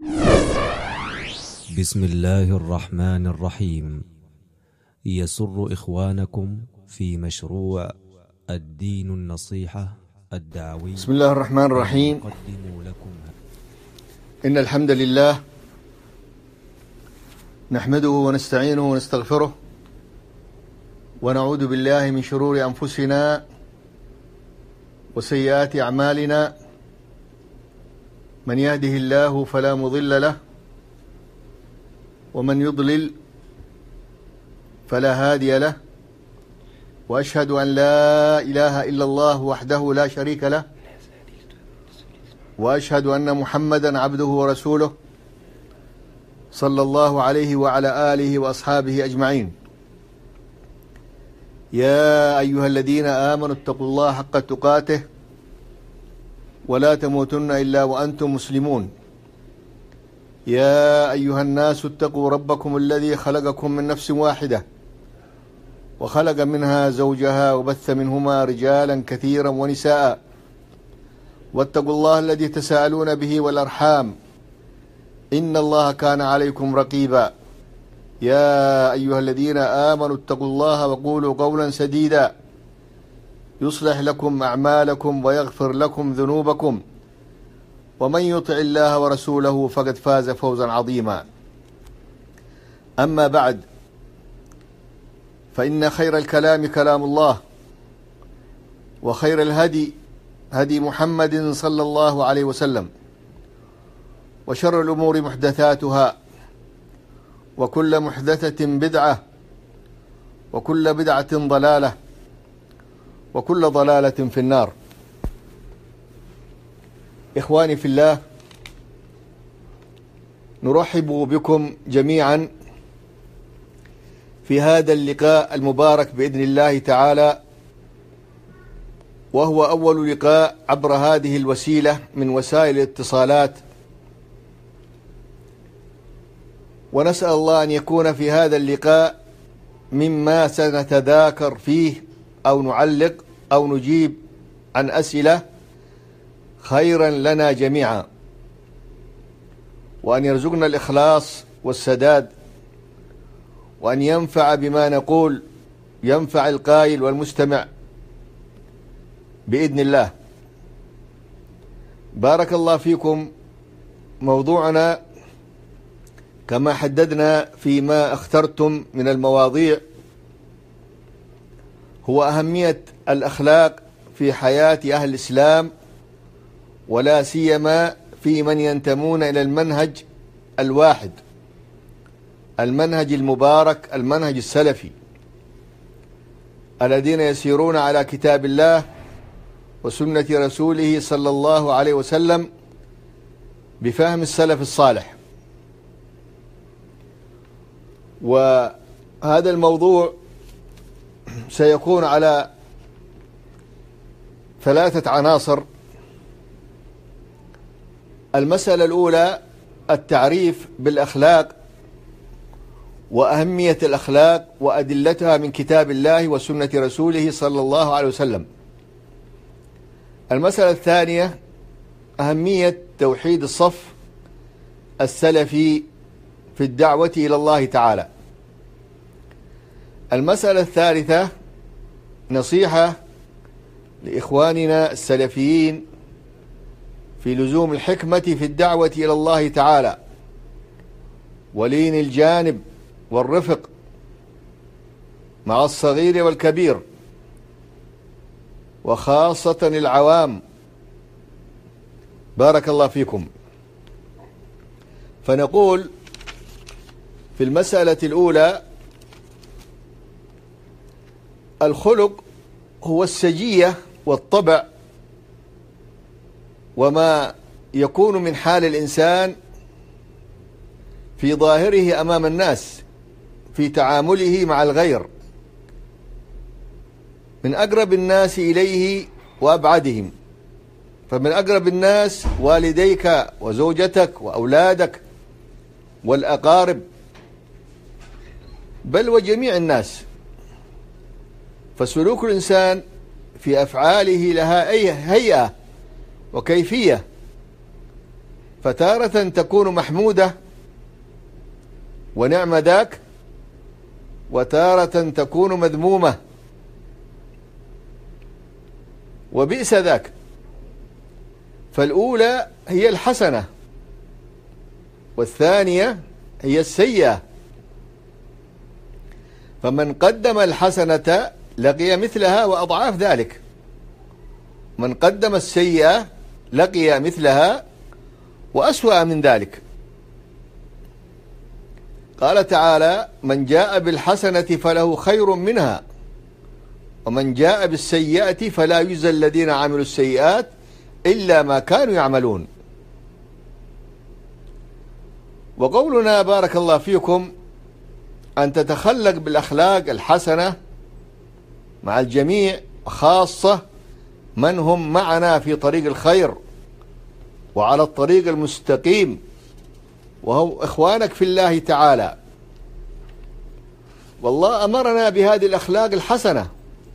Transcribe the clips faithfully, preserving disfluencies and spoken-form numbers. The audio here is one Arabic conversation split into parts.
بسم الله الرحمن الرحيم. يسر إخوانكم في مشروع الدين النصيحة الدعوي. بسم الله الرحمن الرحيم. لكم إن الحمد لله نحمده ونستعينه ونستغفره ونعوذ بالله من شرور أنفسنا وسيئات أعمالنا. من يهده الله فلا مضل له ومن يضلل فلا هادي له، وأشهد أن لا إله إلا الله وحده لا شريك له، وأشهد أن محمدا عبده ورسوله صلى الله عليه وعلى آله وأصحابه أجمعين. يا أيها الذين آمنوا اتقوا الله حق تقاته ولا تموتن إلا وأنتم مسلمون. يا أيها الناس اتقوا ربكم الذي خلقكم من نفس واحدة وخلق منها زوجها وبث منهما رجالا كثيرا ونساء، واتقوا الله الذي تساءلون به والأرحام إن الله كان عليكم رقيبا. يا أيها الذين آمنوا اتقوا الله وقولوا قولا سديدا يصلح لكم أعمالكم ويغفر لكم ذنوبكم، ومن يطع الله ورسوله فقد فاز فوزا عظيما. أما بعد، فإن خير الكلام كلام الله، وخير الهدي هدي محمد صلى الله عليه وسلم، وشر الأمور محدثاتها، وكل محدثة بدعة، وكل بدعة ضلالة، وكل ضلالة في النار. إخواني في الله، نرحب بكم جميعا في هذا اللقاء المبارك بإذن الله تعالى، وهو أول لقاء عبر هذه الوسيلة من وسائل الاتصالات، ونسأل الله أن يكون في هذا اللقاء مما سنتذاكر فيه أو نعلق أو نجيب عن أسئلة خيرا لنا جميعا، وأن يرزقنا الإخلاص والسداد، وأن ينفع بما نقول، ينفع القائل والمستمع بإذن الله. بارك الله فيكم. موضوعنا كما حددنا فيما اخترتم من المواضيع هو أهمية الأخلاق في حياة أهل الإسلام، ولا سيما في من ينتمون إلى المنهج الواحد، المنهج المبارك، المنهج السلفي، الذين يسيرون على كتاب الله وسنة رسوله صلى الله عليه وسلم بفهم السلف الصالح. وهذا الموضوع سيكون على ثلاثة عناصر. المسألة الأولى التعريف بالأخلاق وأهمية الأخلاق وأدلتها من كتاب الله وسنة رسوله صلى الله عليه وسلم. المسألة الثانية أهمية توحيد الصف السلفي في الدعوة إلى الله تعالى. المسألة الثالثة نصيحة لإخواننا السلفيين في لزوم الحكمة في الدعوة إلى الله تعالى، ولين الجانب والرفق مع الصغير والكبير، وخاصة العوام. بارك الله فيكم. فنقول في المسألة الأولى: الخلق هو السجية والطبع، وما يكون من حال الإنسان في ظاهره أمام الناس في تعامله مع الغير، من أقرب الناس إليه وأبعدهم. فمن أقرب الناس والديك وزوجتك وأولادك والأقارب، بل وجميع الناس. فسلوك الإنسان في أفعاله لها أي هيئة وكيفية، فتارة تكون محمودة ونعم ذاك، وتارة تكون مذمومة وبئس ذاك. فالأولى هي الحسنة، والثانية هي السيئة. فمن قدم الحسنة لقي مثلها وأضعاف ذلك، من قدم السيئة لقي مثلها وأسوأ من ذلك. قال تعالى: من جاء بالحسنة فله خير منها ومن جاء بالسيئة فلا يجزى الذين عملوا السيئات إلا ما كانوا يعملون. وقولنا بارك الله فيكم أن تتخلق بالأخلاق الحسنة مع الجميع، خاصة من هم معنا في طريق الخير وعلى الطريق المستقيم، وهم إخوانك في الله تعالى. والله أمرنا بهذه الأخلاق الحسنة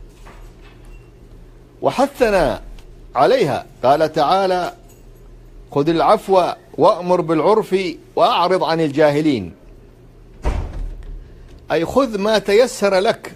وحثنا عليها. قال تعالى: خذ العفو وأمر بالعرف وأعرض عن الجاهلين. أي خذ ما تيسر لك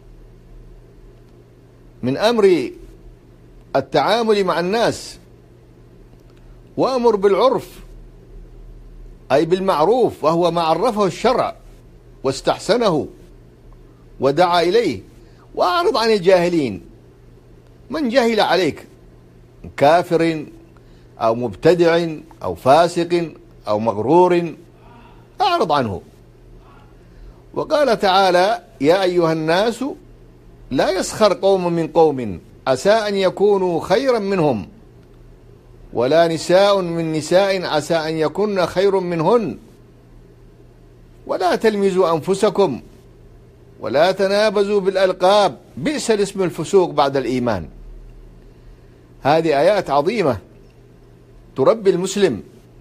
من أمر التعامل مع الناس، وأمر بالعرف أي بالمعروف، وهو ما عرفه الشرع واستحسنه ودعا إليه. وأعرض عن الجاهلين، من جهل عليك كافر أو مبتدع أو فاسق أو مغرور أعرض عنه. وقال تعالى: يا أيها الناس لا يسخر قوم من قوم عسى أن يكونوا خيرا منهم ولا نساء من نساء عسى أن يكن خير منهن ولا تلمزوا أنفسكم ولا تنابزوا بالألقاب بئس الاسم الفسوق بعد الإيمان. هذه آيات عظيمة تربي المسلم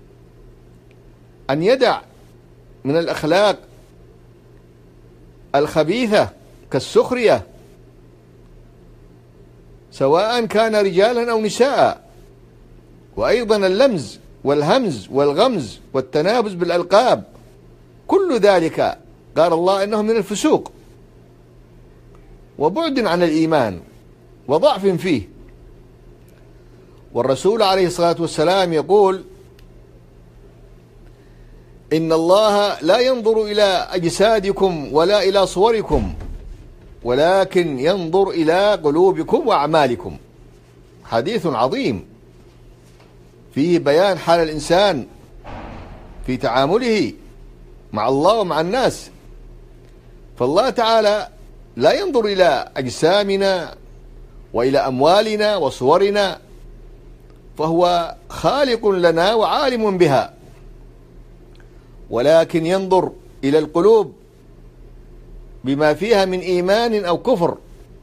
أن يدع من الأخلاق الخبيثة كالسخرية، سواء كان رجالا أو نساء، وأيضا اللمز والهمز والغمز والتنابز بالألقاب، كل ذلك قال الله إنه من الفسوق وبعد عن الإيمان وضعف فيه. والرسول عليه الصلاة والسلام يقول: إن الله لا ينظر إلى أجسادكم ولا إلى صوركم ولكن ينظر إلى قلوبكم وأعمالكم. حديث عظيم فيه بيان حال الإنسان في تعامله مع الله ومع الناس. فالله تعالى لا ينظر إلى أجسامنا وإلى أموالنا وصورنا، فهو خالق لنا وعالم بها، ولكن ينظر إلى القلوب بما فيها من إيمان أو كفر،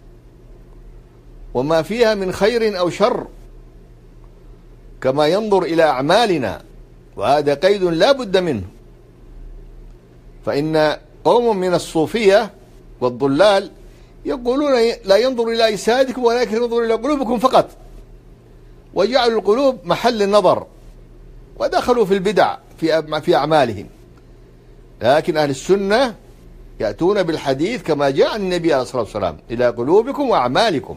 وما فيها من خير أو شر، كما ينظر إلى أعمالنا. وهذا قيد لا بد منه. فإن قوم من الصوفية والضلال يقولون لا ينظر إلى أجسادكم ولكن ينظر إلى قلوبكم فقط، وجعلوا القلوب محل النظر، ودخلوا في البدع في في أعمالهم. لكن أهل السنة يأتون بالحديث كما جاء النبي عليه الصلاة والسلام: إلى قلوبكم وأعمالكم.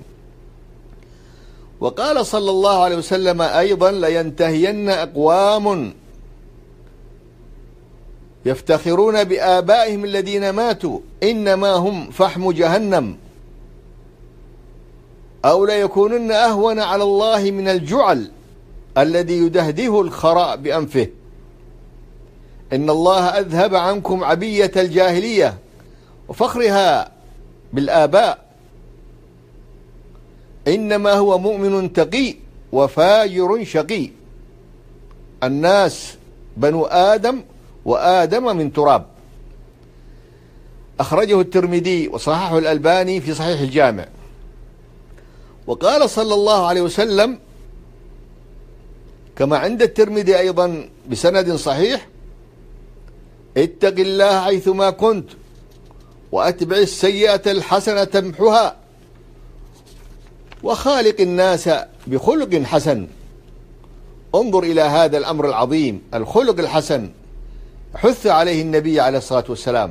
وقال صلى الله عليه وسلم أيضا: لينتهين أقوام يفتخرون بآبائهم الذين ماتوا إنما هم فحم جهنم، أو ليكونن أهون على الله من الجعل الذي يدهده الخراء بأنفه. إن الله أذهب عنكم عبية الجاهلية وفخرها بالآباء، إنما هو مؤمن تقي وفاجر شقي. الناس بنو آدم وآدم من تراب. أخرجه الترمذي وصححه الألباني في صحيح الجامع. وقال صلى الله عليه وسلم كما عند الترمذي أيضا بسند صحيح: اتق الله حيثما كنت وأتبع السيئة الحسنة تمحها وخالق الناس بخلق حسن. انظر إلى هذا الأمر العظيم، الخلق الحسن حث عليه النبي عليه الصلاة والسلام.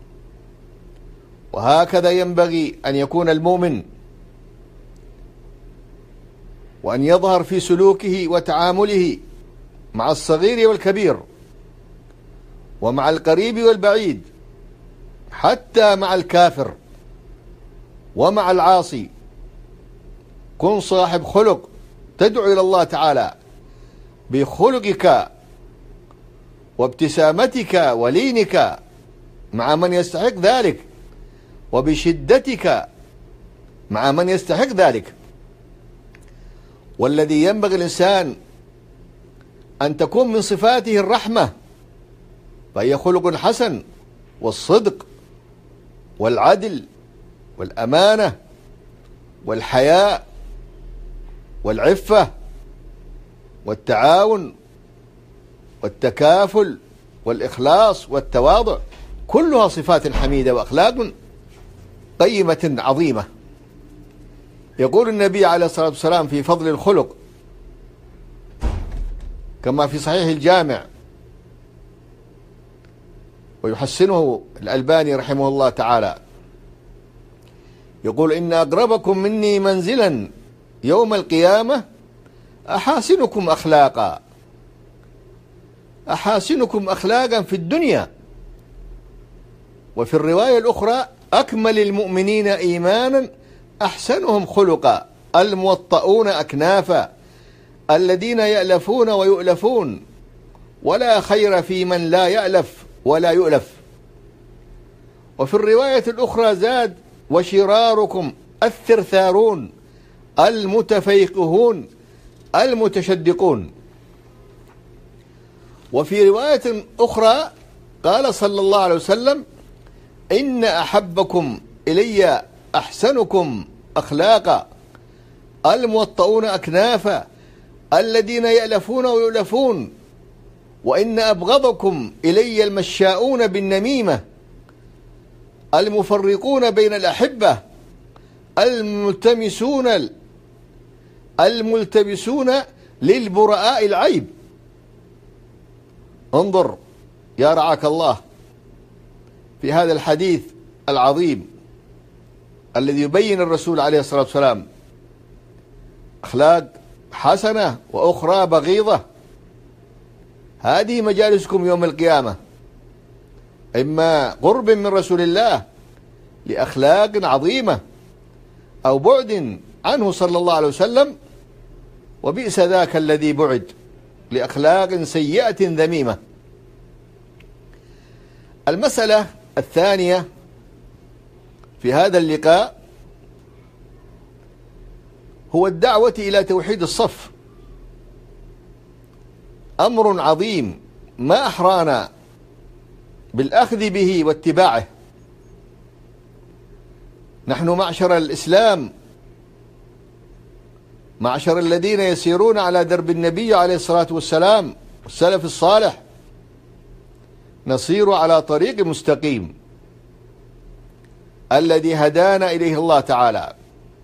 وهكذا ينبغي أن يكون المؤمن، وأن يظهر في سلوكه وتعامله مع الصغير والكبير، ومع القريب والبعيد، حتى مع الكافر ومع العاصي. كن صاحب خلق تدعو إلى الله تعالى بخلقك وابتسامتك ولينك مع من يستحق ذلك، وبشدتك مع من يستحق ذلك. والذي ينبغي الإنسان أن تكون من صفاته الرحمة، فهي خلق حسن، والصدق والعدل والأمانة والحياء والعفة والتعاون والتكافل والإخلاص والتواضع، كلها صفات حميدة وأخلاق قيمة عظيمة. يقول النبي عليه الصلاة والسلام في فضل الخلق كما في صحيح الجامع، ويحسنه الألباني رحمه الله تعالى، يقول: إن أقربكم مني منزلا يوم القيامة أحاسنكم أخلاقا. أحاسنكم أخلاقا في الدنيا. وفي الرواية الأخرى: أكمل المؤمنين إيمانا أحسنهم خلقا، الموطؤون أكنافا، الذين يألفون ويؤلفون، ولا خير في من لا يألف ولا يؤلف. وفي الرواية الأخرى زاد: وشراركم الثرثارون المتفيقهون المتشدقون. وفي رواية أخرى قال صلى الله عليه وسلم: إن أحبكم إلي أحسنكم أخلاقا، الموطؤون أكنافا، الذين يألفون ويؤلفون، وإن أبغضكم إلي المشاؤون بالنميمة، المفرقون بين الأحبة، الملتمسون الملتبسون للبراء العيب. انظر يا رعاك الله في هذا الحديث العظيم الذي يبين الرسول عليه الصلاة والسلام أخلاق حسنة وأخرى بغيضة. هذه مجالسكم يوم القيامة، إما قرب من رسول الله لأخلاق عظيمة، أو بعد عنه صلى الله عليه وسلم، وبئس ذاك الذي بعد لأخلاق سيئة ذميمة. المسألة الثانية في هذا اللقاء هو الدعوة إلى توحيد الصف. أمر عظيم ما أحرانا بالأخذ به واتباعه. نحن معشر الإسلام، معشر الذين يسيرون على درب النبي عليه الصلاة والسلام والسلف الصالح، نصير على طريق مستقيم الذي هدانا إليه الله تعالى.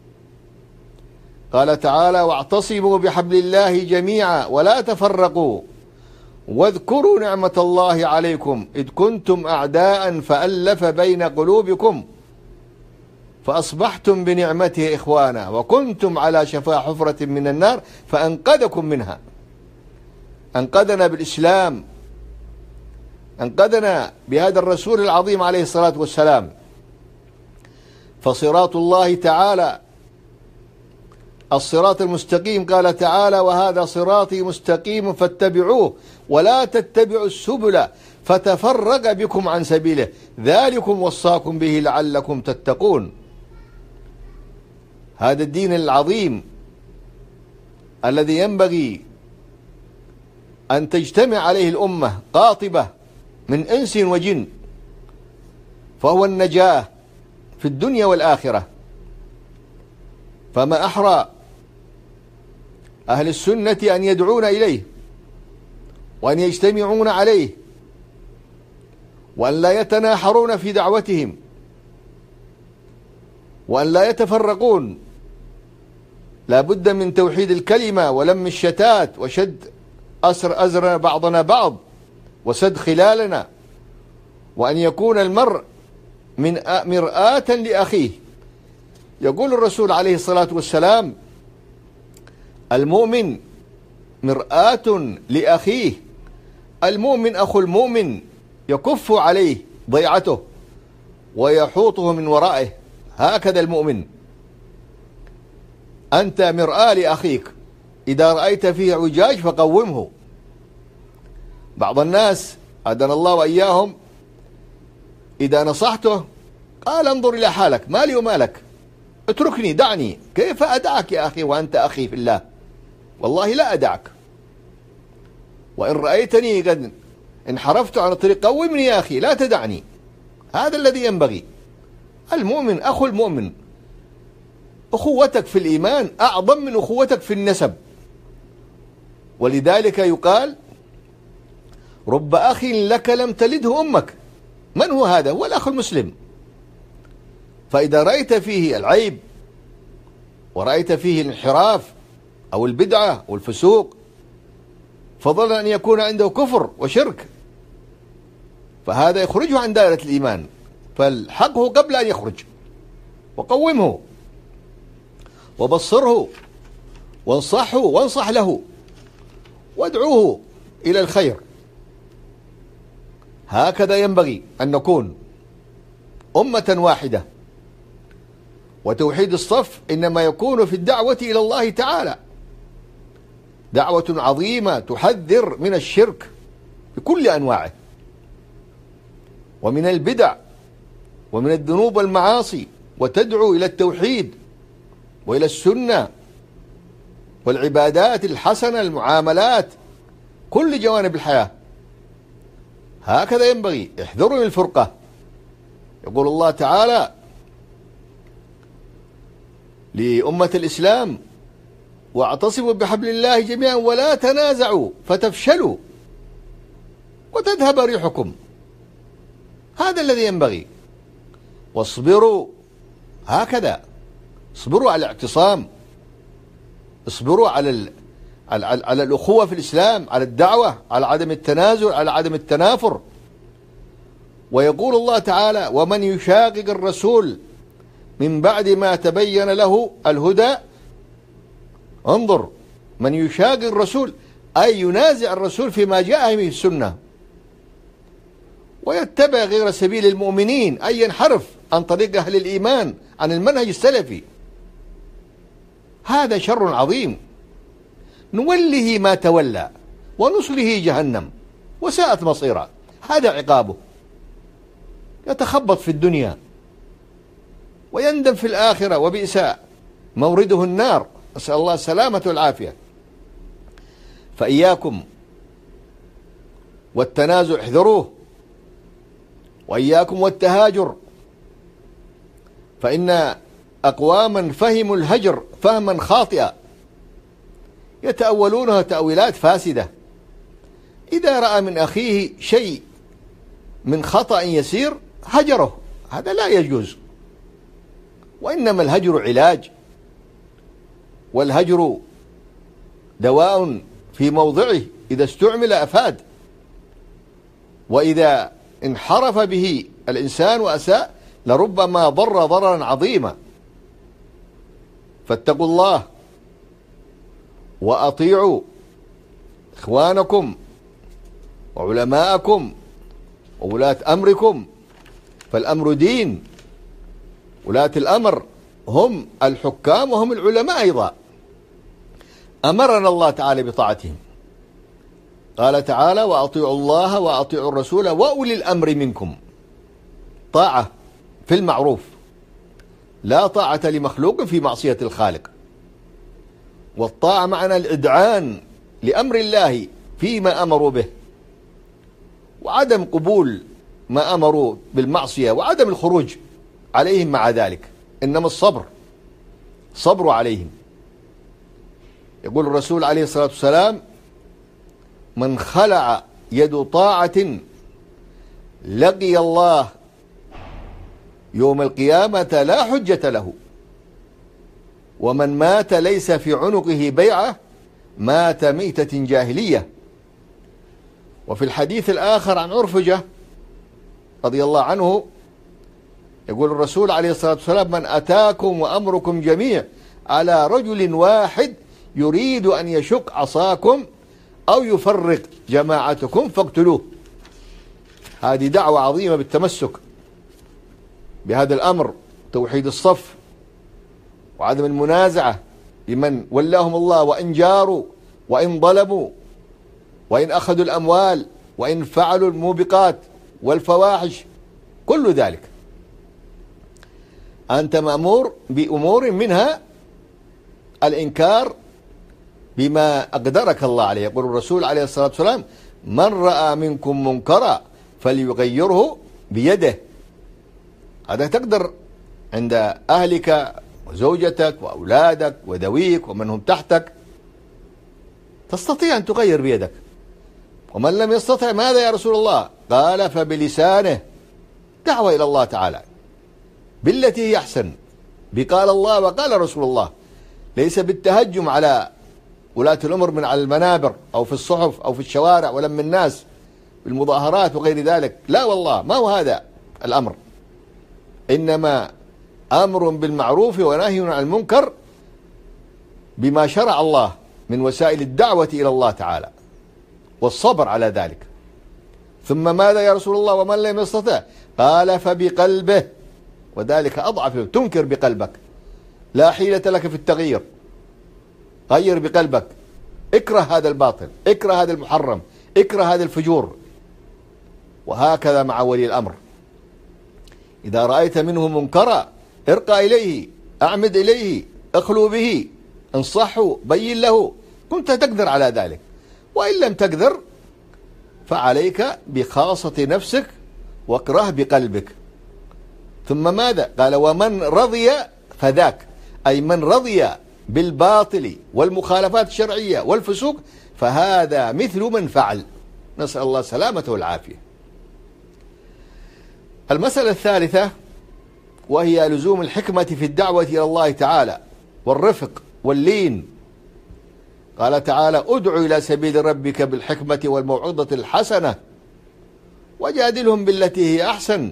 قال تعالى: واعتصموا بحبل الله جميعا ولا تفرقوا واذكروا نعمة الله عليكم إذ كنتم أعداء فألف بين قلوبكم فأصبحتم بنعمته إخوانا وكنتم على شفا حفرة من النار فأنقذكم منها. أنقذنا بالإسلام، أنقذنا بهذا الرسول العظيم عليه الصلاة والسلام. فصراط الله تعالى الصراط المستقيم، قال تعالى: وهذا صراطي مستقيم فاتبعوه ولا تتبعوا السبل فتفرق بكم عن سبيله ذلكم وصاكم به لعلكم تتقون. هذا الدين العظيم الذي ينبغي أن تجتمع عليه الأمة قاطبة من إنس وجن، فهو النجاة في الدنيا والآخرة. فما أحرى أهل السنة أن يدعون إليه وأن يجتمعون عليه، وأن لا يتناحرون في دعوتهم، وأن لا يتفرقون. لا بد من توحيد الكلمة ولم الشتات وشد أسر أزر بعضنا بعض وسد خلالنا، وأن يكون المرء من مرآة لأخيه. يقول الرسول عليه الصلاة والسلام: المؤمن مرآة لأخيه، المؤمن أخو المؤمن يكف عليه ضيعته ويحوطه من ورائه. هكذا المؤمن. أنت مرآة لأخيك، إذا رأيت فيه اعوجاج فقومه. بعض الناس أدنى الله وإياهم إذا نصحته قال: انظر إلى حالك، مالي ومالك، اتركني، دعني. كيف أدعك يا أخي وأنت أخي في الله؟ والله لا أدعك. وإن رأيتني قد انحرفت عن الطريق قومني يا أخي، لا تدعني. هذا الذي ينبغي. المؤمن أخو المؤمن. أخوتك في الإيمان أعظم من أخوتك في النسب. ولذلك يقال: رب أخ لك لم تلده أمك. من هو هذا؟ هو الأخ المسلم. فإذا رأيت فيه العيب ورأيت فيه الانحراف أو البدعة أو الفسوق، فضل أن يكون عنده كفر وشرك، فهذا يخرجه عن دائرة الإيمان. فالحقه قبل أن يخرج، وقومه وبصره وانصحه وانصح له وادعوه إلى الخير. هكذا ينبغي أن نكون أمة واحدة. وتوحيد الصف إنما يكون في الدعوة إلى الله تعالى، دعوة عظيمة تحذر من الشرك بكل أنواعه، ومن البدع ومن الذنوب والمعاصي، وتدعو إلى التوحيد وإلى السنة والعبادات الحسنة، المعاملات، كل جوانب الحياة. هكذا ينبغي. احذروا من الفرقة. يقول الله تعالى لأمة الإسلام: واعتصموا بحبل الله جميعا ولا تنازعوا فتفشلوا وتذهب ريحكم. هذا الذي ينبغي. واصبروا. هكذا اصبروا على الاعتصام، اصبروا على ال... على... على... على الأخوة في الإسلام، على الدعوة، على عدم التنازل، على عدم التنافر. ويقول الله تعالى: ومن يشاقق الرسول من بعد ما تبين له الهدى. انظر، من يشاقق الرسول أي ينازع الرسول فيما جاء به السنة، ويتبع غير سبيل المؤمنين، أي ينحرف عن طريق أهل الإيمان، عن المنهج السلفي. هذا شر عظيم، نوله ما تولى ونصله جهنم وساءت مصيرا. هذا عقابه. يتخبط في الدنيا ويندم في الآخرة، وبئس مورده النار. أسأل الله السلامة والعافية. فإياكم والتنازع، احذروه. وإياكم والتهاجر، فإن أقواما فهموا الهجر فهما خاطئا يتأولونها تأويلات فاسدة. إذا رأى من أخيه شيء من خطأ يسير هجره، هذا لا يجوز. وإنما الهجر علاج، والهجر دواء في موضعه، إذا استعمل أفاد، وإذا انحرف به الإنسان وأساء لربما ضر ضررا عظيما. فاتقوا الله وأطيعوا إخوانكم وعلماءكم وولاة أمركم، فالأمر دين. ولاة الأمر هم الحكام وهم العلماء أيضا. أمرنا الله تعالى بطاعتهم. قال تعالى: وأطيعوا الله وأطيعوا الرسول وأولي الأمر منكم. طاعة في المعروف، لا طاعة لمخلوق في معصية الخالق. والطاعة معنى الإذعان لأمر الله فيما أمروا به، وعدم قبول ما أمروا بالمعصية، وعدم الخروج عليهم مع ذلك. إنما الصبر صبر عليهم. يقول الرسول عليه الصلاة والسلام: من خلع يد طاعة لقي الله يوم القيامة لا حجة له، ومن مات ليس في عنقه بيعة مات ميتة جاهلية. وفي الحديث الآخر عن عرفجة رضي الله عنه يقول الرسول عليه الصلاة والسلام: من أتاكم وأمركم جميع على رجل واحد يريد أن يشق عصاكم أو يفرق جماعتكم فاقتلوه. هذه دعوة عظيمة بالتمسك بهذا الأمر، توحيد الصف وعدم المنازعة لمن ولاهم الله، وإن جاروا وإن ظلموا وإن أخذوا الأموال وإن فعلوا الموبقات والفواحش، كل ذلك أنت مأمور بأمور منها الإنكار بما أقدرك الله عليه. يقول الرسول عليه الصلاة والسلام: من رأى منكم منكرا فليغيره بيده. هذا تقدر عند أهلك وزوجتك وأولادك وذويك ومن هم تحتك، تستطيع أن تغير بيدك. ومن لم يستطع ماذا يا رسول الله؟ قال: فبلسانه. دعوة إلى الله تعالى بالتي هي أحسن، بقال الله وقال رسول الله، ليس بالتهجم على ولاة الأمر من على المنابر أو في الصحف أو في الشوارع ولم الناس بالمظاهرات وغير ذلك. لا والله، ما هو هذا الأمر، إنما أمر بالمعروف ونهي عن المنكر بما شرع الله من وسائل الدعوة إلى الله تعالى والصبر على ذلك. ثم ماذا يا رسول الله؟ ومن لم يستطع؟ قال: فبقلبه، وذلك أضعف. تنكر بقلبك، لا حيلة لك في التغيير. غير بقلبك، اكره هذا الباطل، اكره هذا المحرم، اكره هذا الفجور. وهكذا مع ولي الأمر، إذا رأيت منه منكرا ارقى إليه، أعمد إليه، اخلو به، انصحه، بين له، كنت تقدر على ذلك. وإن لم تقدر فعليك بخاصة نفسك واكره بقلبك. ثم ماذا؟ قال: ومن رضي فذاك، أي من رضي بالباطل والمخالفات الشرعية والفسوق فهذا مثل من فعل. نسأل الله السلامة والعافية. المسألة الثالثة وهي لزوم الحكمة في الدعوة إلى الله تعالى والرفق واللين. قال تعالى: ادع إلى سبيل ربك بالحكمة والموعظة الحسنة وجادلهم بالتي هي أحسن.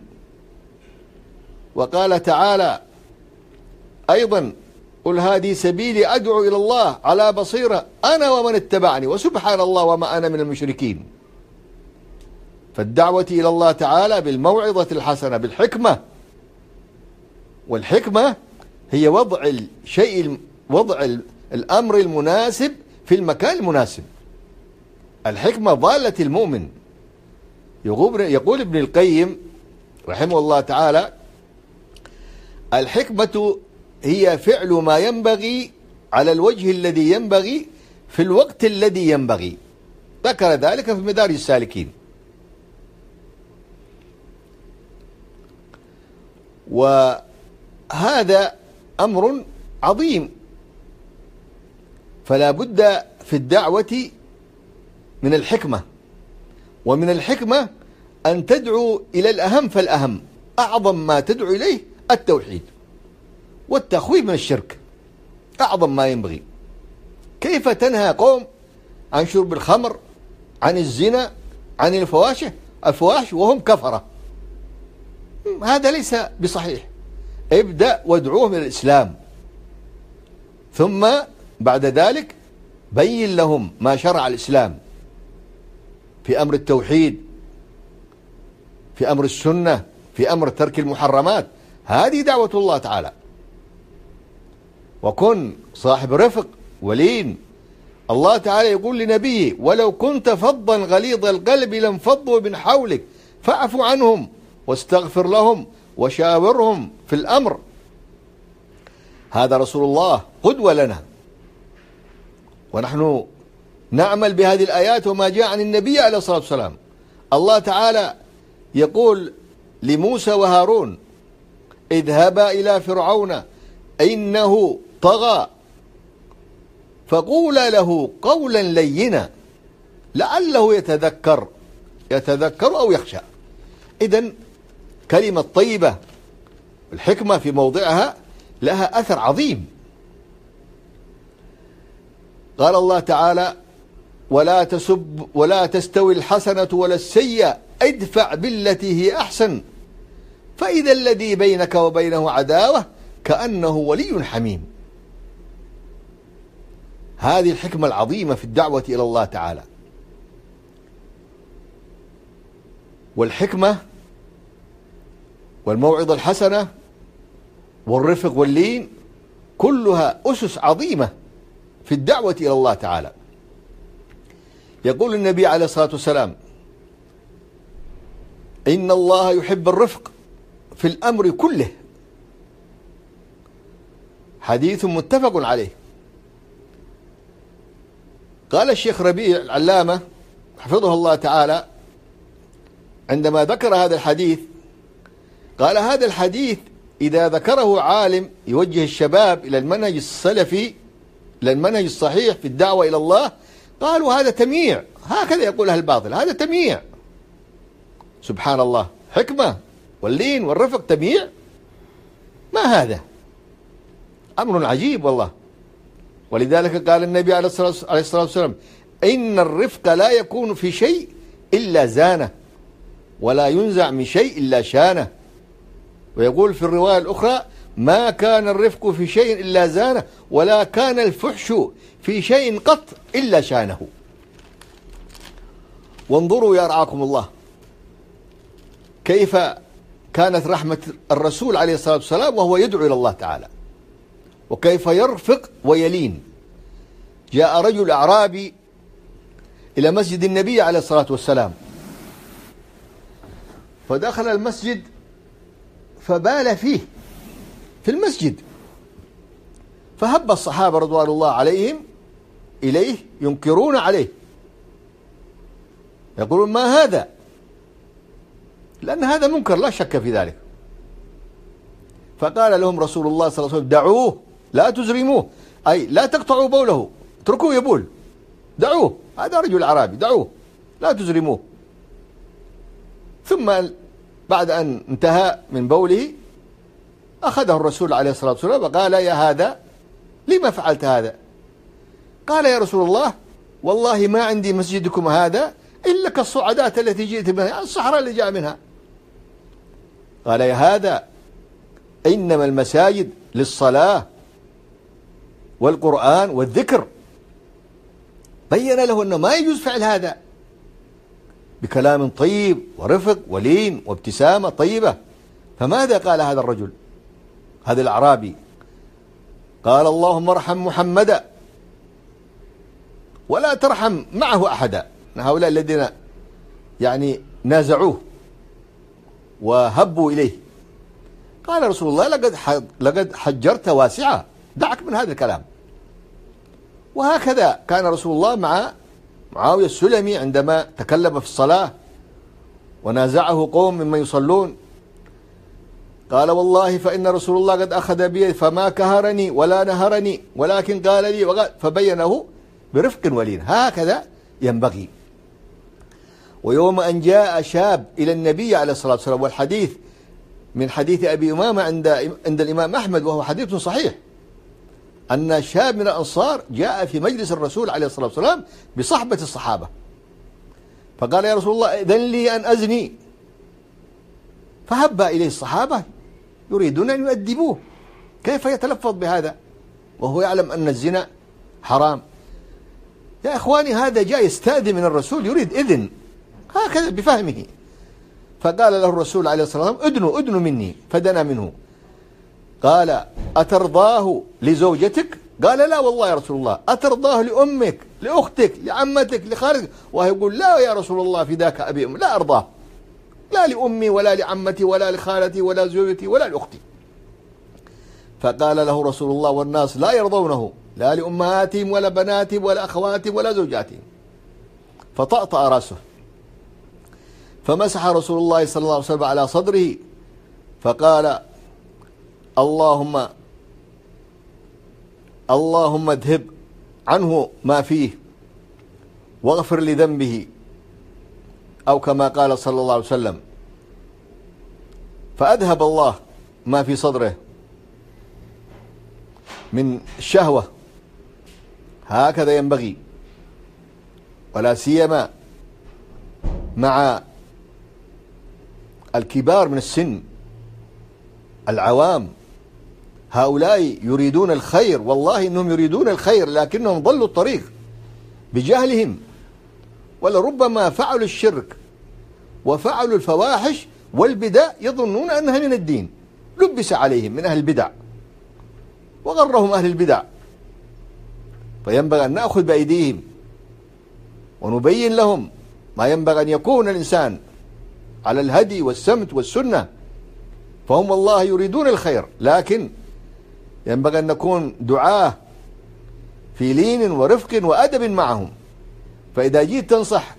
وقال تعالى أيضا: قل هذه سبيلي أدعو إلى الله على بصيرة أنا ومن اتبعني وسبحان الله وما أنا من المشركين. فالدعوة إلى الله تعالى بالموعظة الحسنة بالحكمة، والحكمة هي وضع الشيء، وضع الأمر المناسب في المكان المناسب. الحكمة ضالة المؤمن. يقول ابن القيم رحمه الله تعالى: الحكمة هي فعل ما ينبغي على الوجه الذي ينبغي في الوقت الذي ينبغي. ذكر ذلك في مدارج السالكين. وهذا أمر عظيم، فلا بد في الدعوة من الحكمة. ومن الحكمة أن تدعو إلى الأهم فالأهم، أعظم ما تدعو إليه التوحيد والتخويف من الشرك، أعظم ما ينبغي. كيف تنهى قوم عن شرب الخمر، عن الزنا، عن الفواحش الفواحش وهم كفرة؟ هذا ليس بصحيح. ابدأ وادعوهم إلى الإسلام، ثم بعد ذلك بين لهم ما شرع الإسلام في أمر التوحيد، في أمر السنة، في أمر ترك المحرمات. هذه دعوة الله تعالى. وكن صاحب رفق ولين. الله تعالى يقول لنبيه: ولو كنت فظا غليظ القلب لانفضوا من حولك فاعف عنهم واستغفر لهم وشاورهم في الأمر. هذا رسول الله قدوة لنا، ونحن نعمل بهذه الآيات وما جاء عن النبي عليه الصلاة والسلام. الله تعالى يقول لموسى وهارون: اذهبا إلى فرعون إنه طغى فقولا له قولا لينا لعله يتذكر يتذكر أو يخشى. إذن كلمة طيبة الحكمة في موضعها لها أثر عظيم. قال الله تعالى: ولا تسب ولا تستوي الحسنة ولا السيئة ادفع بالتي هي أحسن فإذا الذي بينك وبينه عداوة كأنه ولي حميم. هذه الحكمة العظيمة في الدعوة إلى الله تعالى. والحكمة والموعظة الحسنة والرفق واللين كلها أسس عظيمة في الدعوة إلى الله تعالى. يقول النبي عليه الصلاة والسلام: إن الله يحب الرفق في الأمر كله. حديث متفق عليه. قال الشيخ ربيع العلامة حفظه الله تعالى عندما ذكر هذا الحديث، قال: هذا الحديث إذا ذكره عالم يوجه الشباب إلى المنهج السلفي، إلى المنهج الصحيح في الدعوة إلى الله، قالوا هذا تمييع. هكذا يقول أهل الباطل، هذا تمييع. سبحان الله، حكمة واللين والرفق تمييع؟ ما هذا؟ أمر عجيب والله. ولذلك قال النبي عليه الصلاة والسلام: إن الرفق لا يكون في شيء إلا زانه ولا ينزع من شيء إلا شانه. ويقول في الرواية الأخرى: ما كان الرفق في شيء إلا زانه ولا كان الفحش في شيء قط إلا شانه. وانظروا يا رعاكم الله كيف كانت رحمة الرسول عليه الصلاة والسلام وهو يدعو إلى الله تعالى، وكيف يرفق ويلين. جاء رجل أعرابي إلى مسجد النبي عليه الصلاة والسلام، فدخل المسجد فبال فيه في المسجد، فهب الصحابة رضوان الله عليهم إليه ينكرون عليه، يقولون: ما هذا؟ لأن هذا منكر لا شك في ذلك. فقال لهم رسول الله صلى الله عليه وسلم: دعوه لا تزرموه، أي لا تقطعوا بوله، اتركوه يبول، دعوه، هذا رجل عربي، دعوه لا تزرموه. ثم بعد أن انتهى من بوله أخذه الرسول عليه الصلاة والسلام وقال: يا هذا لما فعلت هذا؟ قال: يا رسول الله والله ما عندي مسجدكم هذا إلا كالصعدات التي جئت منها، الصحراء اللي جاء منها. قال: يا هذا إنما المساجد للصلاة والقرآن والذكر. بين له أنه ما يجوز فعل هذا بكلام طيب ورفق ولين وابتسامة طيبة. فماذا قال هذا الرجل هذا الأعرابي؟ قال: اللهم ارحم محمدا ولا ترحم معه أحدا. هؤلاء الذين يعني نازعوه وهبوا إليه. قال رسول الله: لقد لقد حجرت واسعة، دعك من هذا الكلام. وهكذا كان رسول الله مع معاوية السلمي عندما تكلم في الصلاة ونازعه قوم ممن يصلون، قال: والله فإن رسول الله قد أخذ بي فما كهرني ولا نهرني ولكن قال لي وقال، فبينه برفق ولين. هكذا ينبغي. ويوم أن جاء شاب إلى النبي عليه الصلاة والسلام، والحديث من حديث أبي أمامة عند عند الإمام أحمد وهو حديث صحيح، أن شاب من الأنصار جاء في مجلس الرسول عليه الصلاة والسلام بصحبة الصحابة، فقال: يا رسول الله إذن لي أن أزني. فهب إليه الصحابة يريدون أن يؤدبوه، كيف يتلفظ بهذا وهو يعلم أن الزنا حرام؟ يا إخواني هذا جاء يستأذن من الرسول، يريد إذن هكذا بفهمه. فقال له الرسول عليه الصلاة والسلام: أدنوا أدنوا مني. فدنا منه. قال: أترضاه لزوجتك؟ قال: لا والله يا رسول الله. أترضاه لأمك لأختك لعمتك لخالتك؟ وهو يقول: لا يا رسول الله فداك أبي أم، لا أرضاه، لا لأمي ولا لعمتي ولا لخالتي ولا زوجتي ولا لأختي. فقال له رسول الله: والناس لا يرضونه لا لأمهاتهم ولا بناتهم ولا أخواتهم ولا زوجاتهم. فطأطأ رأسه، فمسح رسول الله صلى الله عليه وسلم على صدره فقال: اللهم اللهم اذهب عنه ما فيه واغفر لذنبه، أو كما قال صلى الله عليه وسلم. فأذهب الله ما في صدره من الشهوة. هكذا ينبغي. ولا سيما مع الكبار من السن العوام. هؤلاء يريدون الخير، والله إنهم يريدون الخير، لكنهم ضلوا الطريق بجهلهم، ولربما فعلوا الشرك وفعلوا الفواحش والبدع يظنون أنها من الدين، لبس عليهم من أهل البدع وغرهم أهل البدع. فينبغي أن نأخذ بأيديهم ونبين لهم ما ينبغي أن يكون الإنسان على الهدي والسمت والسنة، فهم والله يريدون الخير، لكن ينبغي أن نكون دعاة في لين ورفق وأدب معهم. فإذا جيت تنصح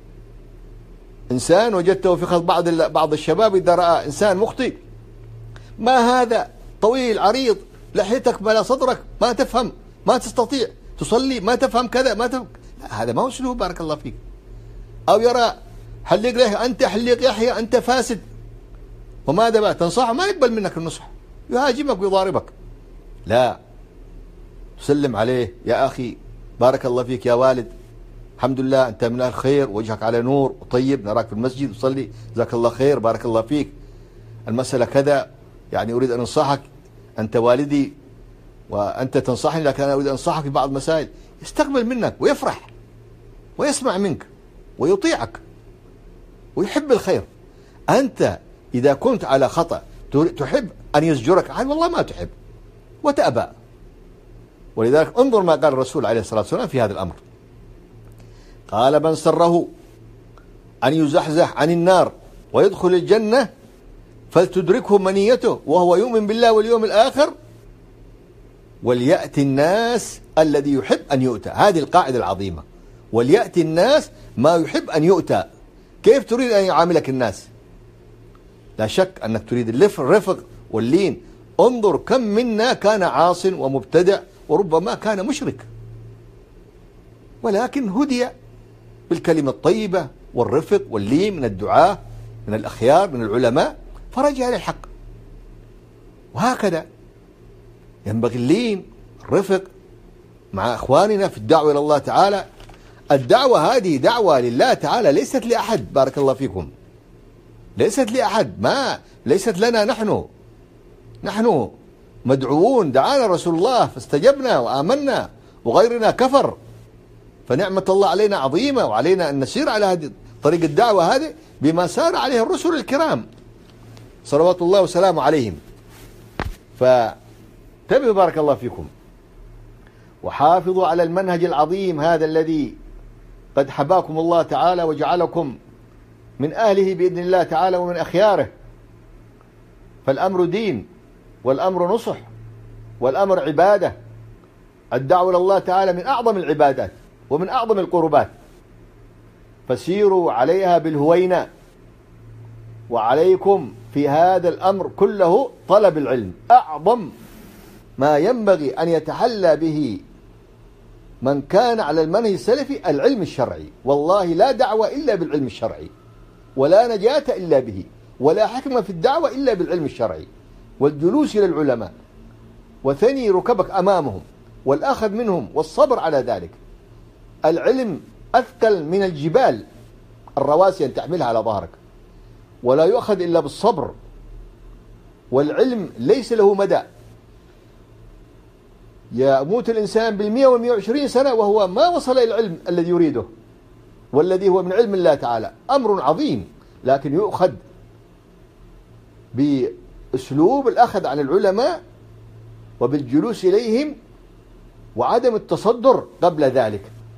إنسان وجدته في خط بعض بعض الشباب إذا رأى إنسان مخطئ، ما هذا طويل عريض لحيتك ملا صدرك، ما تفهم، ما تستطيع تصلي، ما تفهم كذا، ما تفهم، لا هذا ما هو أسلوب بارك الله فيك. أو يرى حليق له أنت حليق يحيى أنت فاسد، وماذا بقى تنصحه؟ ما يقبل منك النصح، يهاجمك ويضاربك. لا، تسلم عليه يا أخي بارك الله فيك يا والد، الحمد لله أنت من أهل الخير، وجهك على نور وطيب، نراك في المسجد وصلي، جزاك الله خير بارك الله فيك، المسألة كذا، يعني أريد أن أنصحك، أنت والدي وأنت تنصحني، لكن أنا أريد أن أنصحك في بعض المسائل. يستقبل منك ويفرح ويسمع منك ويطيعك ويحب الخير. أنت إذا كنت على خطأ تحب أن يزجرك عنه، والله ما تحب وتأبى. ولذلك انظر ما قال الرسول عليه الصلاة والسلام في هذا الأمر، قال: من سره أن يزحزح عن النار ويدخل الجنة فلتدركه منيته وهو يؤمن بالله واليوم الآخر وليأتي الناس الذي يحب أن يؤتى. هذه القاعدة العظيمة، وليأتي الناس ما يحب أن يؤتى. كيف تريد أن يعاملك الناس؟ لا شك أنك تريد الرفق واللين. انظر كم منا كان عاص ومبتدع وربما كان مشرك، ولكن هدي بالكلمة الطيبة والرفق واللين من الدعاة من الأخيار من العلماء فرجع إلى الحق. وهكذا ينبغي اللين الرفق مع أخواننا في الدعوة إلى الله تعالى. الدعوة هذه دعوة لله تعالى، ليست لأحد بارك الله فيكم، ليست لأحد، ما ليست لنا نحن نحن مدعوون، دعانا رسول الله فاستجبنا وآمنا وغيرنا كفر، فنعمة الله علينا عظيمة، وعلينا أن نسير على هذه طريق الدعوة هذه بما سار عليه الرسل الكرام صلوات الله وسلامه عليهم. فتبعوا بارك الله فيكم وحافظوا على المنهج العظيم هذا الذي قد حباكم الله تعالى وجعلكم من أهله بإذن الله تعالى ومن أخياره. فالأمر دين، والأمر نصح، والأمر عبادة. الدعوة إلى الله تعالى من أعظم العبادات ومن أعظم القربات، فسيروا عليها بالهوينة. وعليكم في هذا الأمر كله طلب العلم، أعظم ما ينبغي أن يتحلى به من كان على المنهج السلفي العلم الشرعي. والله لا دعوة إلا بالعلم الشرعي، ولا نجاة إلا به، ولا حكمة في الدعوة إلا بالعلم الشرعي، والجلوس إلى العلماء وثني ركبك أمامهم والأخذ منهم والصبر على ذلك. العلم أثقل من الجبال الرواسي أن تحملها على ظهرك، ولا يؤخذ إلا بالصبر. والعلم ليس له مدى، يموت الإنسان بالمئة والمئة وعشرين سنة وهو ما وصل إلى العلم الذي يريده والذي هو من علم الله تعالى. أمر عظيم، لكن يؤخذ بأسلوب الأخذ عن العلماء وبالجلوس إليهم وعدم التصدر قبل ذلك،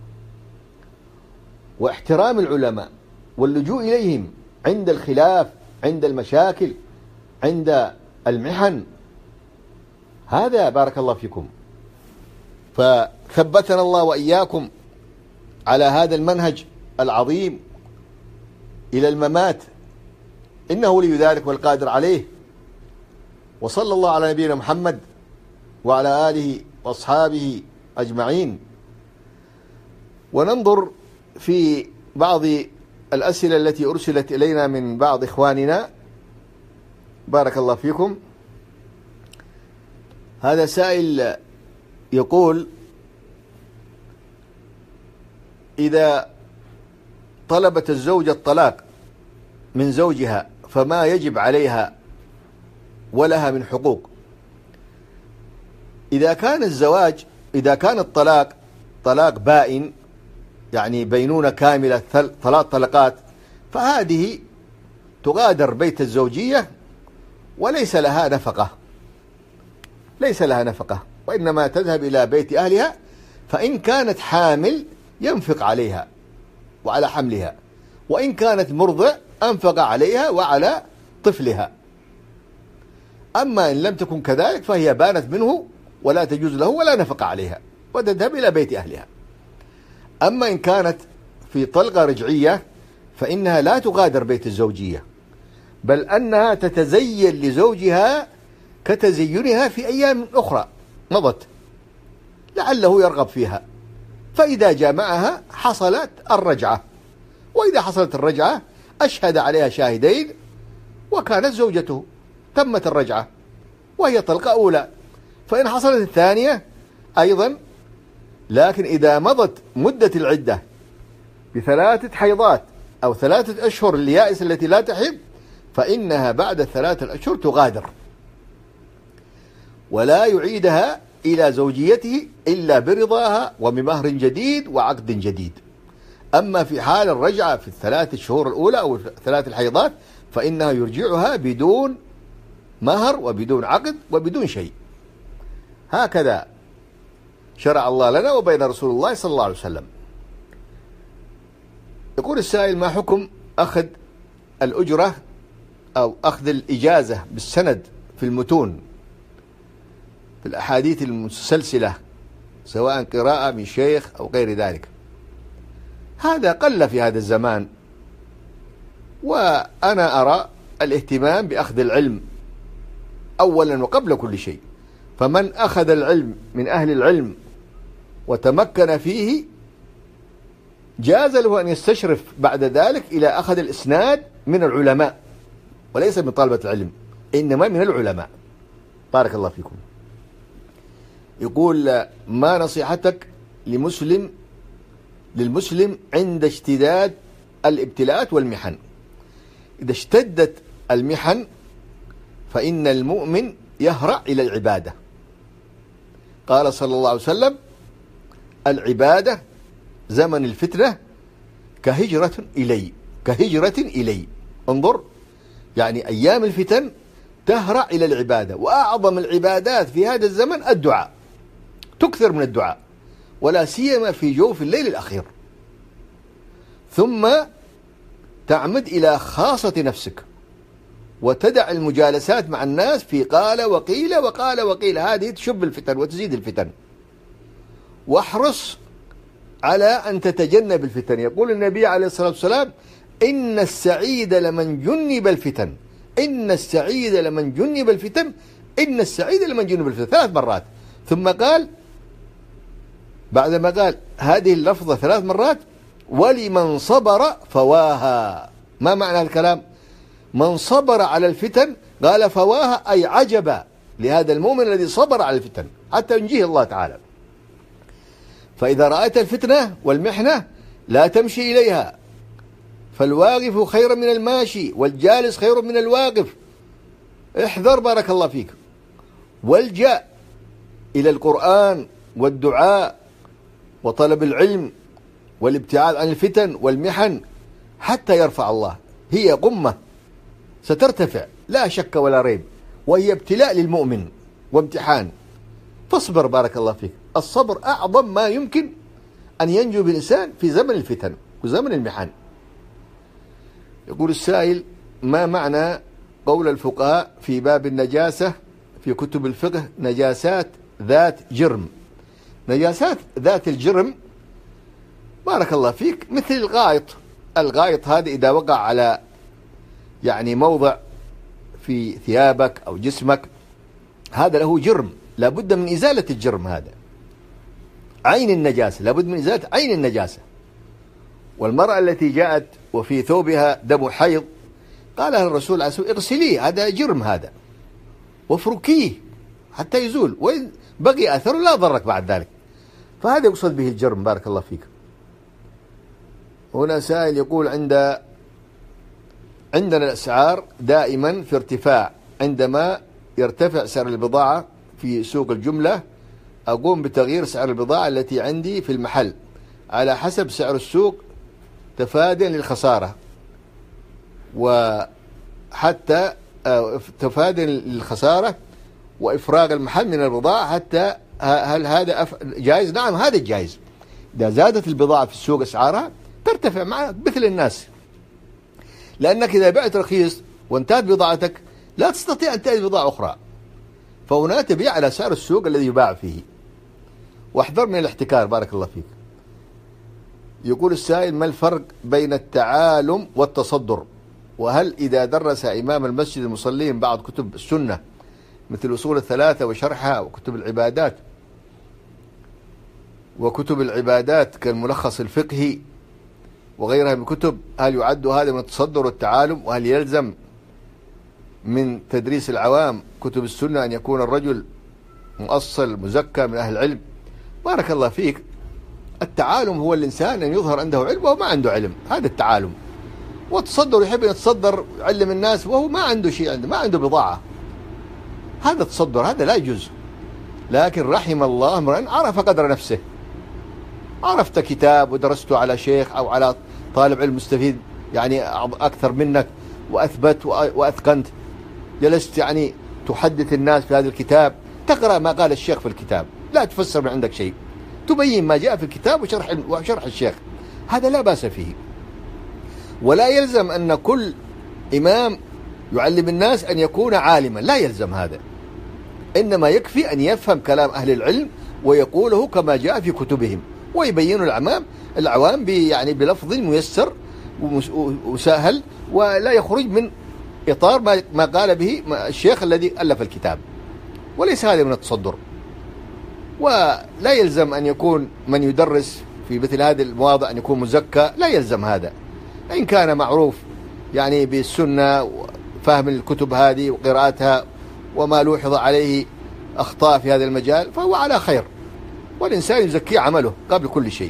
واحترام العلماء واللجوء إليهم عند الخلاف، عند المشاكل، عند المحن. هذا بارك الله فيكم. فثبتنا الله وإياكم على هذا المنهج العظيم إلى الممات، إنه ولي ذلك والقادر عليه. وصلى الله على نبينا محمد وعلى آله وأصحابه أجمعين. وننظر في بعض الأسئلة التي أرسلت إلينا من بعض إخواننا بارك الله فيكم. هذا سائل يقول: إذا طلبت الزوجة الطلاق من زوجها فما يجب عليها ولها من حقوق. إذا كان الزواج إذا كان الطلاق طلاق بائن، يعني بينونة كاملة ثلاث طلقات، فهذه تغادر بيت الزوجية وليس لها نفقة ليس لها نفقة وإنما تذهب إلى بيت أهلها. فإن كانت حامل ينفق عليها وعلى حملها، وإن كانت مرضع أنفق عليها وعلى طفلها. أما إن لم تكن كذلك فهي بانت منه ولا تجوز له ولا نفقة عليها وتذهب إلى بيت أهلها. أما إن كانت في طلقة رجعية فإنها لا تغادر بيت الزوجية، بل أنها تتزين لزوجها كتزينها في أيام أخرى مضت لعله يرغب فيها، فإذا جامعها حصلت الرجعة، وإذا حصلت الرجعة أشهد عليها شاهدين وكانت زوجته، تمت الرجعة وهي طلقة أولى. فإن حصلت الثانية أيضا، لكن إذا مضت مدة العدة بثلاثة حيضات أو ثلاثة أشهر اليائس التي لا تحض، فإنها بعد الثلاثة الأشهر تغادر ولا يعيدها إلى زوجيته إلا برضاها وبمهر جديد وعقد جديد. أما في حال الرجعة في الثلاث الشهور الأولى أو ثلاث الحيضات فإنها يرجعها بدون مهر وبدون عقد وبدون شيء. هكذا شرع الله لنا وبين رسول الله صلى الله عليه وسلم. يقول السائل: ما حكم أخذ الأجرة أو أخذ الإجازة بالسند في المتون في الأحاديث المتسلسلة سواء قراءة من شيخ أو غير ذلك؟ هذا قل في هذا الزمان، وأنا أرى الاهتمام بأخذ العلم أولا وقبل كل شيء. فمن أخذ العلم من أهل العلم وتمكن فيه جاز له أن يستشرف بعد ذلك إلى أخذ الإسناد من العلماء وليس من طلبة العلم، إنما من العلماء. بارك الله فيكم. يقول: ما نصيحتك لمسلم للمسلم عند اشتداد الابتلاءات والمحن؟ إذا اشتدت المحن فإن المؤمن يهرع إلى العبادة. قال صلى الله عليه وسلم: العبادة زمن الفتنة كهجرة إلي كهجرة إلي انظر، يعني أيام الفتن تهرع إلى العبادة. وأعظم العبادات في هذا الزمن الدعاء، تكثر من الدعاء ولا سيما في جوف الليل الأخير، ثم تعمد إلى خاصة نفسك وتدع المجالسات مع الناس في قال وقيل وقال وقيل، هذه تشب الفتن وتزيد الفتن. واحرص على أن تتجنب الفتن. يقول النبي عليه الصلاة والسلام: إن السعيد لمن جنب الفتن إن السعيد لمن جنب الفتن إن السعيد لمن جنب الفتن ثلاث مرات. ثم قال بعدما قال هذه اللفظة ثلاث مرات: ولمن صبر فواها. ما معنى الكلام؟ من صبر على الفتن قال فواها، أي عجبا لهذا المؤمن الذي صبر على الفتن حتى ينجيه الله تعالى. فإذا رأيت الفتنة والمحنة لا تمشي إليها، فالواقف خير من الماشي والجالس خير من الواقف. احذر بارك الله فيك، والجأ إلى القرآن والدعاء وطلب العلم والابتعاد عن الفتن والمحن حتى يرفع الله. هي قمة سترتفع لا شك ولا ريب، وهي ابتلاء للمؤمن وامتحان، فاصبر بارك الله فيك. الصبر أعظم ما يمكن أن ينجو بالإنسان في زمن الفتن وزمن المحن. يقول السائل: ما معنى قول الفقهاء في باب النجاسة في كتب الفقه نجاسات ذات جرم؟ نجاسات ذات الجرم بارك الله فيك مثل الغائط. الغائط هذا إذا وقع على يعني موضع في ثيابك أو جسمك هذا له جرم، لابد من إزالة الجرم. هذا عين النجاسة، لابد من إزالة عين النجاسة. والمرأة التي جاءت وفي ثوبها دم حيض قال لها الرسول عليه الصلاة والسلام: اغسليه، هذا جرم هذا، وافركيه حتى يزول، وإن بقي أثر لا ضرك بعد ذلك. فهذا يقصد به الجرم بارك الله فيك. هنا سائل يقول عند عندنا الأسعار دائما في ارتفاع، عندما يرتفع سعر البضاعة في سوق الجملة أقوم بتغيير سعر البضاعة التي عندي في المحل على حسب سعر السوق تفاديا للخسارة، وحتى تفاديا للخسارة وإفراغ المحل من البضاعة. حتى هل هذا جائز؟ نعم هذا جائز. إذا زادت البضاعة في السوق أسعارها ترتفع معها مثل الناس، لأنك إذا بعت رخيص وانتهت بضاعتك لا تستطيع أن تأتي بضاعة أخرى، فهنا تبيع على سعر السوق الذي يباع فيه. واحذر من الاحتكار. بارك الله فيك. يقول السائل: ما الفرق بين التعالم والتصدر؟ وهل إذا درس إمام المسجد المصلين بعض كتب السنة مثل أصول الثلاثة وشرحها وكتب العبادات وكتب العبادات كالملخص الفقهي وغيرها من كتب، هل يعد هذا من التصدر والتعالم؟ وهل يلزم من تدريس العوام كتب السنة أن يكون الرجل مؤصل مزكى من أهل العلم؟ بارك الله فيك. التعالم هو الإنسان أن يظهر عنده علم وهو ما عنده علم، هذا التعالم. والتصدر يحب أن يتصدر يعلم الناس وهو ما عنده شيء، عنده ما عنده بضاعة، هذا تصدر، هذا لا يجوز. لكن رحم الله امرأ عرف قدر نفسه. عرفت كتاب ودرسته على شيخ أو على طالب علم مستفيد يعني أكثر منك وأثبت وأثقنت، جلست يعني تحدث الناس في هذا الكتاب، تقرأ ما قال الشيخ في الكتاب، لا تفسر من عندك شيء، تبين ما جاء في الكتاب وشرح وشرح الشيخ، هذا لا بأس فيه. ولا يلزم أن كل إمام يعلم الناس أن يكون عالما، لا يلزم هذا، إنما يكفي أن يفهم كلام أهل العلم ويقوله كما جاء في كتبهم، ويبين العوام العوام يعني بلفظ ميسر وسهل، ولا يخرج من إطار ما ما قال به الشيخ الذي ألف الكتاب، وليس هذا من التصدر. ولا يلزم أن يكون من يدرس في مثل هذه المواضع أن يكون مزكى، لا يلزم هذا. إن كان معروف يعني بالسنة فهم الكتب هذه وقراءتها وما لوحظ عليه أخطاء في هذا المجال فهو على خير، والإنسان يزكي عمله قبل كل شيء.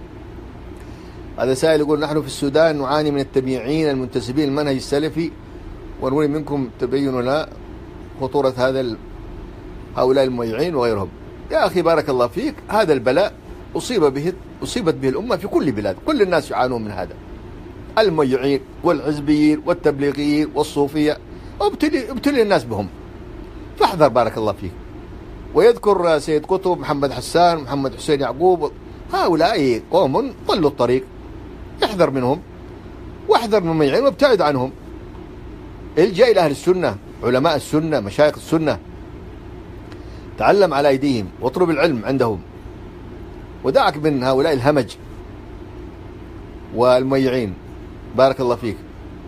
هذا سائل يقول: نحن في السودان نعاني من التبيعين المنتسبين للمنهج السلفي، ونريد منكم تبين لنا خطورة هذا ال... هؤلاء المميعين وغيرهم. يا أخي بارك الله فيك، هذا البلاء أصيب به أصيبت به الأمة في كل بلاد، كل الناس يعانون من هذا، المميعين والحزبيين والتبليغيين والصوفية، ابتلي ابتلي الناس بهم، فاحذر بارك الله فيك. ويذكر سيد قطب، محمد حسان، محمد حسين يعقوب، هؤلاء قوم ضلوا الطريق، احذر منهم واحذر من المميعين وابتعد عنهم. الجأ إلى أهل السنة، علماء السنة، مشايخ السنة، تعلم على أيديهم واطلب العلم عندهم، ودعك من هؤلاء الهمج والمميعين. بارك الله فيك.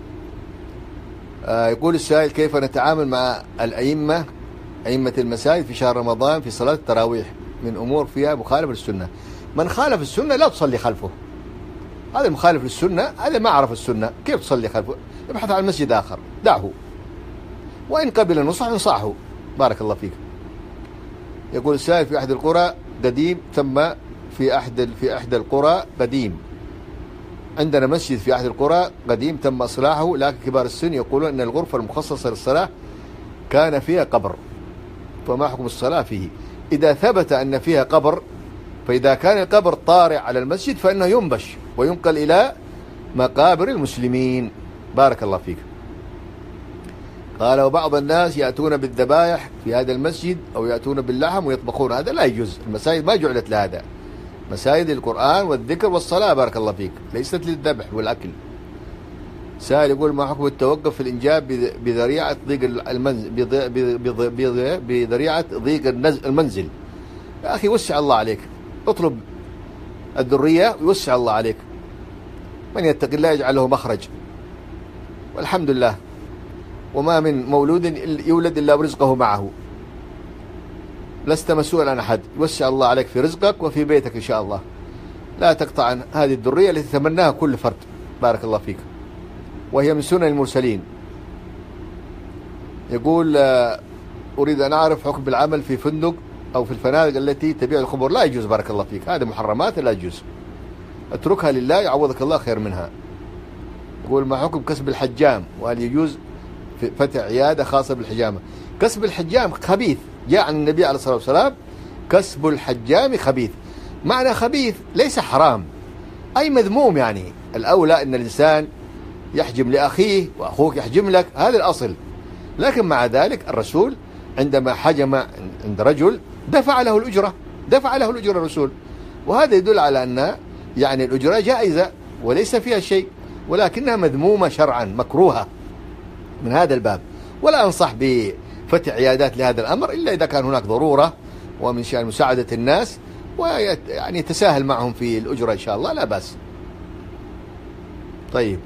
آه يقول السائل: كيف نتعامل مع الأئمة أئمة المساجد في شهر رمضان في صلاة التراويح من أمور فيها مخالفة للسنة؟ من خالف السنة لا تصلي خلفه، هذا مخالف للسنة، هذا ما عرف السنة، كيف تصلي خلفه؟ ابحث عن مسجد آخر، دعه، وإن قبل النصح انصحه. بارك الله فيك. يقول السائل: في أحد القرى قديم ثم في أحد في أحدى القرى قديم، عندنا مسجد في أحد القرى قديم تم إصلاحه، لكن كبار السن يقولون أن الغرفة المخصصة للصلاة كان فيها قبر، فما حكم الصلاة فيه؟ إذا ثبت أن فيها قبر، فإذا كان القبر طارئ على المسجد فإنه ينبش وينقل إلى مقابر المسلمين. بارك الله فيك. قال: وبعض الناس يأتون بالذبائح في هذا المسجد أو يأتون باللحم ويطبخون، هذا لا يجوز، المساجد ما جعلت لهذا، مساجد القرآن والذكر والصلاة. بارك الله فيك، ليست للذبح والأكل. سائل يقول: ما حكم التوقف في الإنجاب بذريعة ضيق المنزل بذريعة ضيق المنزل؟ يا أخي وسع الله عليك، اطلب الذرية ويوسع الله عليك، من يتق الله يجعل له مخرج، والحمد لله، وما من مولود يولد إلا برزقه معه، لست مسؤول عن أحد، يوسع الله عليك في رزقك وفي بيتك إن شاء الله، لا تقطع عن هذه الذرية التي تتمناها كل فرد. بارك الله فيك، وهي من سنن المرسلين. يقول: أريد أن أعرف حكم بالعمل في فندق أو في الفنادق التي تبيع الخمر. لا يجوز، بارك الله فيك، هذه محرمات لا يجوز. اتركها لله يعوضك الله خير منها. يقول ما حكم كسب الحجام، وهل يجوز فتح عيادة خاصة بالحجامة؟ كسب الحجام خبيث، جاء عن النبي عليه الصلاة والسلام كسب الحجام خبيث. معنى خبيث ليس حرام، أي مذموم، يعني الأولى أن الإنسان يحجم لأخيه وأخوك يحجم لك، هذا الأصل. لكن مع ذلك الرسول عندما حجم عند رجل دفع له الأجرة، دفع له الأجرة الرسول، وهذا يدل على أن يعني الأجرة جائزة وليس فيها شيء، ولكنها مذمومة شرعا مكروهة من هذا الباب. ولا أنصح بفتح عيادات لهذا الأمر إلا إذا كان هناك ضرورة ومن شأن مساعدة الناس، ويعني يتساهل معهم في الأجرة إن شاء الله لا بأس. طيب،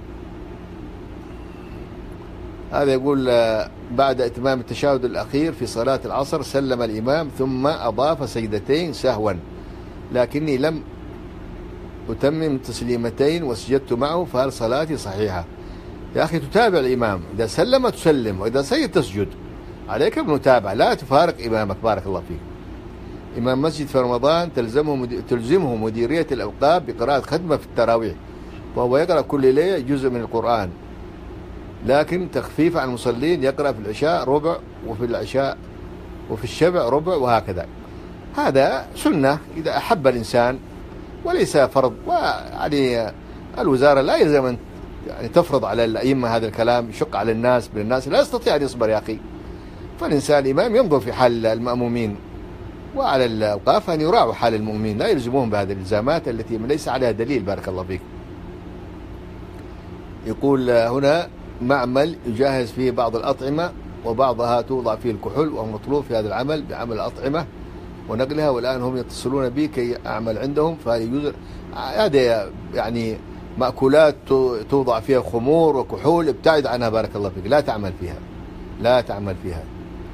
هذا يقول بعد إتمام التشهد الأخير في صلاة العصر سلم الإمام ثم أضاف سجدتين سهوا، لكني لم أتمم تسليمتين وسجدت معه، فهل صلاتي صحيحة؟ يا أخي تتابع الإمام، إذا سلم تسلم، وإذا سجد تسجد، عليك بالمتابعة، لا تفارق إمامك بارك الله فيك. إمام مسجد في رمضان تلزمه مدي... تلزمه مديرية الأوقاف بقراءة ختمة في التراويح، وهو يقرأ كل ليلة جزء من القرآن، لكن تخفيف عن المصلين يقرأ في العشاء ربع، وفي العشاء وفي الشبع ربع، وهكذا. هذا سنة إذا أحب الإنسان وليس فرض. ويعني الوزارة لا يلزم أن يعني تفرض على الأئمة هذا الكلام، يشق على الناس، بالناس لا يستطيع أن يصبر يا أخي. فالإنسان الإمام ينظر في حال المأمومين، وعلى الأوقاف أن يراعوا حال المؤمنين، لا يلزمون بهذه الإلزامات التي ليس عليها دليل بارك الله فيك. يقول هنا معمل يجهز فيه بعض الأطعمة وبعضها توضع فيه الكحول، وهو مطلوب في هذا العمل بعمل الأطعمة ونقلها، والآن هم يتصلون بي كي أعمل عندهم، فهذا يجوز. هذا يعني مأكولات توضع فيها خمور وكحول، ابتعد عنها بارك الله فيك، لا تعمل فيها، لا تعمل فيها.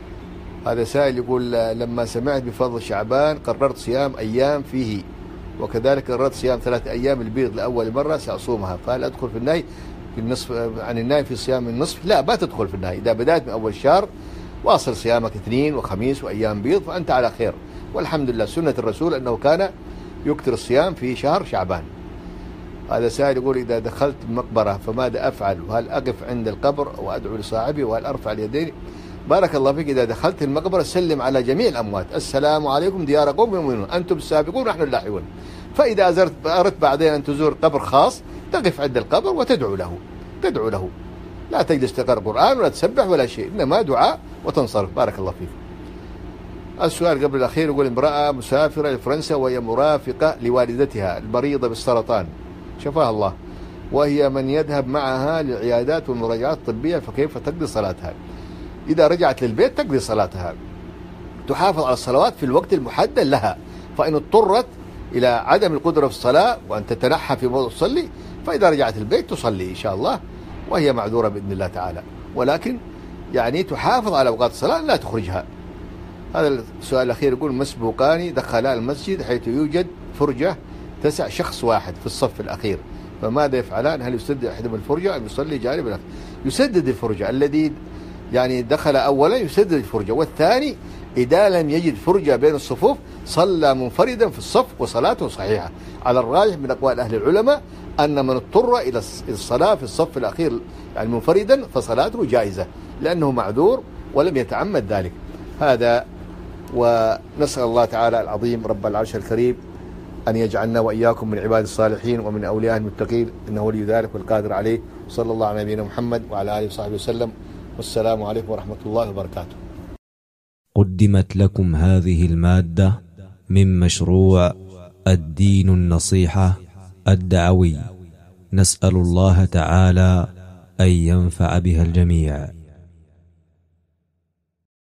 هذا سائل يقول لما سمعت بفضل شعبان قررت صيام أيام فيه، وكذلك قررت صيام ثلاثة أيام البيض لأول مرة سأصومها، فهل أدخل في النهي في النصف عن النهي في صيام النصف؟ لا، ما تدخل في النهي. إذا بدأت من أول الشهر واصل صيامك اثنين وخميس وأيام بيض فأنت على خير، والحمد لله. سنة الرسول أنه كان يكثر الصيام في شهر شعبان. هذا سائل يقول إذا دخلت المقبرة فماذا أفعل؟ وهل أقف عند القبر وأدعو لصاحبي؟ وهل أرفع اليدين؟ بارك الله فيك. إذا دخلت المقبرة سلم على جميع الأموات، السلام عليكم ديار قوم يؤمنون أنتم السابقون نحن اللاحقون. فإذا أزرت أردت بعدين أن تزور قبر خاص تقف عند القبر وتدعو له، تدعو له، لا تجلس تقرأ قرآن ولا تسبح ولا شيء، إنما دعاء وتنصرف. بارك الله فيك. السؤال قبل الأخير يقول امرأة مسافرة لفرنسا وهي مرافقة لوالدتها المريضة بالسرطان شفاها الله، وهي من يذهب معها للعيادات والمراجعات الطبية، فكيف تقضي صلاتها؟ إذا رجعت للبيت تقضي صلاتها، تحافظ على الصلوات في الوقت المحدد لها، فإن اضطرت إلى عدم القدرة في الصلاة وأن تتنحى في موضع تصلي، فإذا رجعت البيت تصلي إن شاء الله وهي معذورة بإذن الله تعالى، ولكن يعني تحافظ على أوقات الصلاة لا تخرجها. هذا السؤال الأخير يقول مسبوقان دخلا المسجد حيث يوجد فرجة تسع شخص واحد في الصف الأخير، فماذا يفعلان؟ هل يسدد أحدهم الفرجة أم يصلي جانب الآخر؟ يسدد الفرجة، الذي يعني دخل أولا يسدد الفرجة، والثاني إذا لم يجد فرجة بين الصفوف صلى منفردا في الصف وصلاته صحيحة. على الراجح من أقوال أهل العلماء أن من اضطر إلى الصلاة في الصف الأخير يعني منفردا فصلاته جائزة لأنه معذور ولم يتعمد ذلك. هذا، ونسأل الله تعالى العظيم رب العرش الكريم أن يجعلنا وإياكم من عباد الصالحين ومن أولياء المتقين، إنه ولي ذلك والقادر عليه. صلى الله على نبينا محمد وعلى آله وصحبه وسلم، والسلام عليكم ورحمة الله وبركاته. قدمت لكم هذه المادة من مشروع الدين النصيحة الدعوي، نسأل الله تعالى أن ينفع بها الجميع.